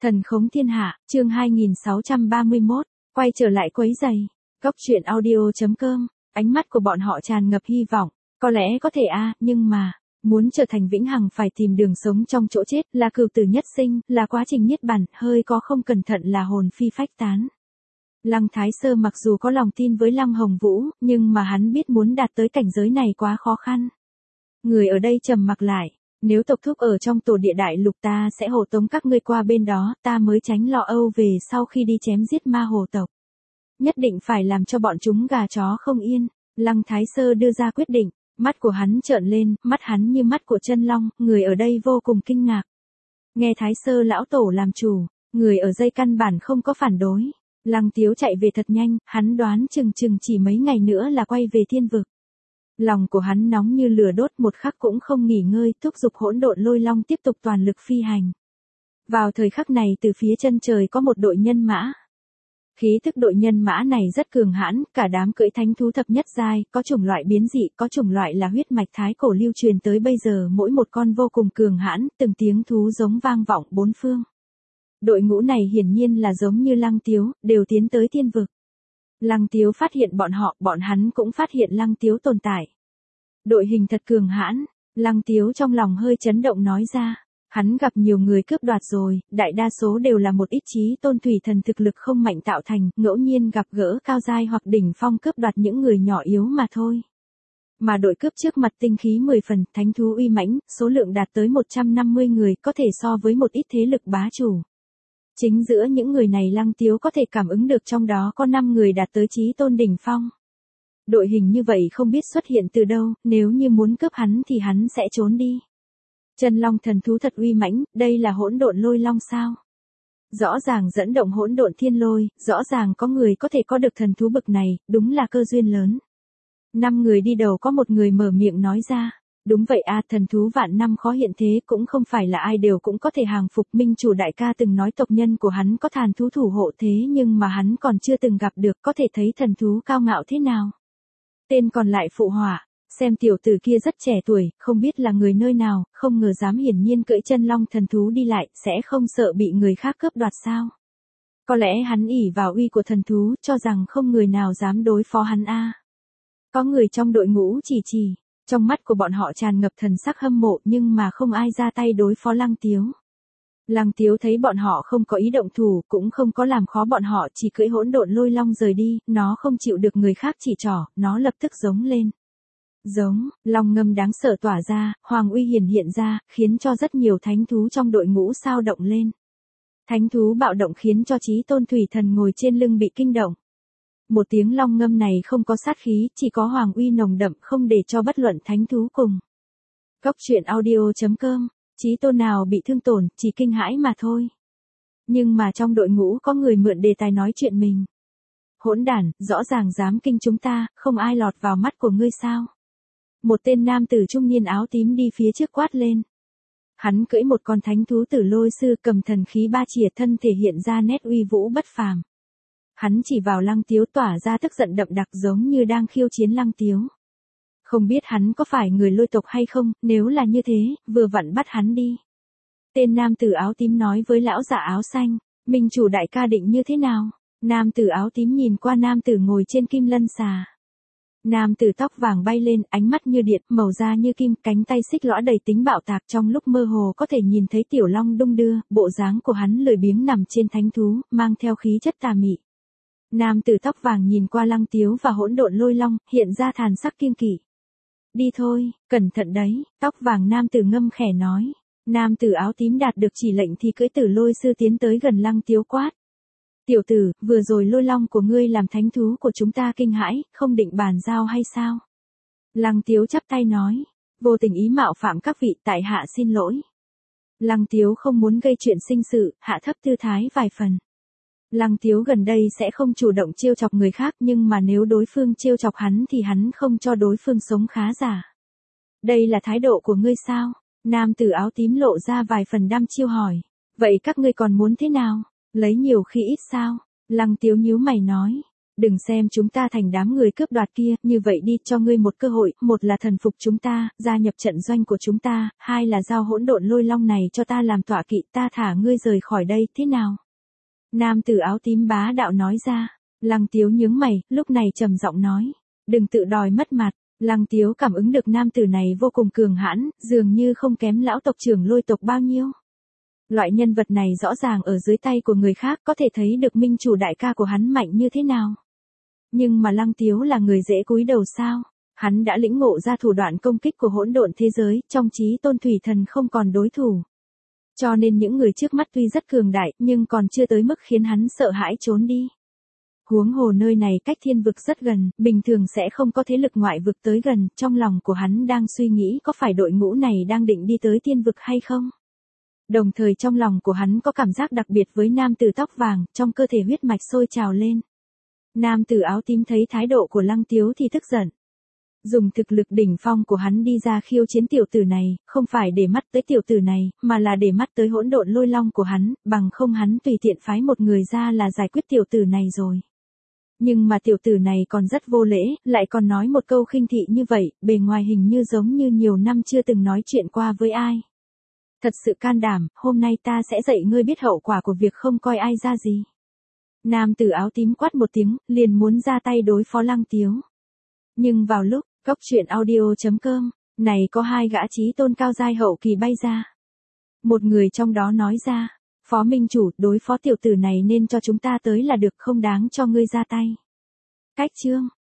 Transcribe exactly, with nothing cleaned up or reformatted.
Thần khống thiên hạ, chương hai nghìn sáu trăm ba mươi mốt, quay trở lại quấy giày. Góc truyện audio.com, ánh mắt của bọn họ tràn ngập hy vọng. Có lẽ có thể a, nhưng mà, muốn trở thành vĩnh hằng phải tìm đường sống trong chỗ chết, là cửu tử nhất sinh, là quá trình niết bàn, hơi có không cẩn thận là hồn phi phách tán. Lăng Thái Sơ mặc dù có lòng tin với Lăng Hồng Vũ, nhưng mà hắn biết muốn đạt tới cảnh giới này quá khó khăn. Người ở đây trầm mặc lại. Nếu tộc thúc ở trong tổ địa đại lục ta sẽ hộ tống các ngươi qua bên đó, ta mới tránh lo âu về sau khi đi chém giết ma hồ tộc. Nhất định phải làm cho bọn chúng gà chó không yên. Lăng Thái Sơ đưa ra quyết định, mắt của hắn trợn lên, mắt hắn như mắt của chân long, người ở đây vô cùng kinh ngạc. Nghe Thái Sơ lão tổ làm chủ, người ở dây căn bản không có phản đối. Lăng Tiếu chạy về thật nhanh, hắn đoán chừng chừng chỉ mấy ngày nữa là quay về thiên vực. Lòng của hắn nóng như lửa đốt, một khắc cũng không nghỉ ngơi, thúc giục hỗn độn lôi long tiếp tục toàn lực phi hành. Vào thời khắc này từ phía chân trời có một đội nhân mã. Khí thức đội nhân mã này rất cường hãn, cả đám cưỡi thánh thú thập nhất giai, có chủng loại biến dị, có chủng loại là huyết mạch thái cổ lưu truyền tới bây giờ, mỗi một con vô cùng cường hãn, từng tiếng thú giống vang vọng bốn phương. Đội ngũ này hiển nhiên là giống như Lăng Tiếu, đều tiến tới thiên vực. Lăng Tiếu phát hiện bọn họ, bọn hắn cũng phát hiện Lăng Tiếu tồn tại. Đội hình thật cường hãn, Lăng Tiếu trong lòng hơi chấn động nói ra. Hắn gặp nhiều người cướp đoạt rồi, đại đa số đều là một ít chí tôn thủy thần thực lực không mạnh tạo thành, ngẫu nhiên gặp gỡ cao giai hoặc đỉnh phong cướp đoạt những người nhỏ yếu mà thôi. Mà đội cướp trước mặt tinh khí mười phần, thánh thú uy mãnh, số lượng đạt tới một trăm năm mươi người, có thể so với một ít thế lực bá chủ. Chính giữa những người này Lăng Tiếu có thể cảm ứng được trong đó có năm người đạt tới chí tôn đỉnh phong. Đội hình như vậy không biết xuất hiện từ đâu, nếu như muốn cướp hắn thì hắn sẽ trốn đi. Chân long thần thú thật uy mãnh, đây là hỗn độn lôi long sao? Rõ ràng dẫn động hỗn độn thiên lôi, rõ ràng có người có thể có được thần thú bực này, đúng là cơ duyên lớn. Năm người đi đầu có một người mở miệng nói ra. Đúng vậy a, thần thú vạn năm khó hiện thế, cũng không phải là ai đều cũng có thể hàng phục. Minh chủ đại ca từng nói tộc nhân của hắn có thần thú thủ hộ thế nhưng mà hắn còn chưa từng gặp được, có thể thấy thần thú cao ngạo thế nào. Tên còn lại phụ họa, xem tiểu tử kia rất trẻ tuổi, không biết là người nơi nào, không ngờ dám hiển nhiên cưỡi chân long thần thú đi lại, sẽ không sợ bị người khác cướp đoạt sao. Có lẽ hắn ỷ vào uy của thần thú, cho rằng không người nào dám đối phó hắn a. Có người trong đội ngũ chỉ chỉ. Trong mắt của bọn họ tràn ngập thần sắc hâm mộ nhưng mà không ai ra tay đối phó Lăng Tiếu. Lăng Tiếu thấy bọn họ không có ý động thủ, cũng không có làm khó bọn họ, chỉ cưỡi hỗn độn lôi long rời đi, nó không chịu được người khác chỉ trỏ, nó lập tức giống lên. Giống, long ngâm đáng sợ tỏa ra, hoàng uy hiển hiện ra, khiến cho rất nhiều thánh thú trong đội ngũ sao động lên. Thánh thú bạo động khiến cho chí tôn thủy thần ngồi trên lưng bị kinh động. Một tiếng long ngâm này không có sát khí, chỉ có hoàng uy nồng đậm, không để cho bất luận thánh thú cùng. Góc truyện audio.com, chí tôn nào bị thương tổn, chỉ kinh hãi mà thôi. Nhưng mà trong đội ngũ có người mượn đề tài nói chuyện mình. Hỗn đản, rõ ràng dám kinh chúng ta, không ai lọt vào mắt của ngươi sao? Một tên nam tử trung niên áo tím đi phía trước quát lên. Hắn cưỡi một con thánh thú tử lôi sư, cầm thần khí ba chìa, thân thể hiện ra nét uy vũ bất phàm. Hắn chỉ vào Lăng Tiếu tỏa ra tức giận đậm đặc giống như đang khiêu chiến Lăng Tiếu. Không biết hắn có phải người lôi tộc hay không, nếu là như thế, vừa vặn bắt hắn đi. Tên nam tử áo tím nói với lão giả áo xanh, minh chủ đại ca định như thế nào? Nam tử áo tím nhìn qua nam tử ngồi trên kim lân xà. Nam tử tóc vàng bay lên, ánh mắt như điện, màu da như kim, cánh tay xích lõa đầy tính bạo tạc, trong lúc mơ hồ có thể nhìn thấy tiểu long đung đưa, bộ dáng của hắn lười biếng nằm trên thánh thú, mang theo khí chất tà mị. Nam tử tóc vàng nhìn qua Lăng Tiếu và hỗn độn lôi long, hiện ra thàn sắc kiêng kỵ. Đi thôi, cẩn thận đấy, tóc vàng nam tử ngâm khẽ nói. Nam tử áo tím đạt được chỉ lệnh thì cưỡi tử lôi sư tiến tới gần Lăng Tiếu quát. Tiểu tử, vừa rồi lôi long của ngươi làm thánh thú của chúng ta kinh hãi, không định bàn giao hay sao? Lăng Tiếu chắp tay nói, vô tình ý mạo phạm các vị, tại hạ xin lỗi. Lăng Tiếu không muốn gây chuyện sinh sự, hạ thấp tư thái vài phần. Lăng Tiếu gần đây sẽ không chủ động trêu chọc người khác, nhưng mà nếu đối phương trêu chọc hắn thì hắn không cho đối phương sống khá giả. Đây là thái độ của ngươi sao? Nam tử áo tím lộ ra vài phần đăm chiêu hỏi. Vậy các ngươi còn muốn thế nào? Lấy nhiều khi ít sao? Lăng Tiếu nhíu mày nói. Đừng xem chúng ta thành đám người cướp đoạt kia, như vậy đi, cho ngươi một cơ hội, một là thần phục chúng ta, gia nhập trận doanh của chúng ta, hai là giao hỗn độn lôi long này cho ta làm tọa kỵ, ta thả ngươi rời khỏi đây, thế nào? Nam tử áo tím bá đạo nói ra. Lăng Tiếu nhướng mày, lúc này trầm giọng nói. Đừng tự đòi mất mặt. Lăng Tiếu cảm ứng được nam tử này vô cùng cường hãn, dường như không kém lão tộc trưởng Lôi tộc bao nhiêu. Loại nhân vật này rõ ràng ở dưới tay của người khác, có thể thấy được minh chủ đại ca của hắn mạnh như thế nào. Nhưng mà Lăng Tiếu là người dễ cúi đầu sao? Hắn đã lĩnh ngộ ra thủ đoạn công kích của hỗn độn thế giới, trong chí tôn thủy thần không còn đối thủ. Cho nên những người trước mắt tuy rất cường đại, nhưng còn chưa tới mức khiến hắn sợ hãi trốn đi. Huống hồ nơi này cách thiên vực rất gần, bình thường sẽ không có thế lực ngoại vực tới gần, trong lòng của hắn đang suy nghĩ có phải đội ngũ này đang định đi tới thiên vực hay không. Đồng thời trong lòng của hắn có cảm giác đặc biệt với nam tử tóc vàng, trong cơ thể huyết mạch sôi trào lên. Nam tử áo tím thấy thái độ của Lăng Tiếu thì tức giận. Dùng thực lực đỉnh phong của hắn đi ra khiêu chiến tiểu tử này, không phải để mắt tới tiểu tử này, mà là để mắt tới hỗn độn lôi long của hắn, bằng không hắn tùy tiện phái một người ra là giải quyết tiểu tử này rồi. Nhưng mà tiểu tử này còn rất vô lễ, lại còn nói một câu khinh thị như vậy, bề ngoài hình như giống như nhiều năm chưa từng nói chuyện qua với ai. Thật sự can đảm, hôm nay ta sẽ dạy ngươi biết hậu quả của việc không coi ai ra gì. Nam tử áo tím quát một tiếng, liền muốn ra tay đối phó Lăng Tiếu. Nhưng vào lúc, Góc truyện audio chấm com, này có hai gã chí tôn cao giai hậu kỳ bay ra. Một người trong đó nói ra, Phó Minh Chủ, đối phó tiểu tử này nên cho chúng ta tới là được, không đáng cho ngươi ra tay. Cách chương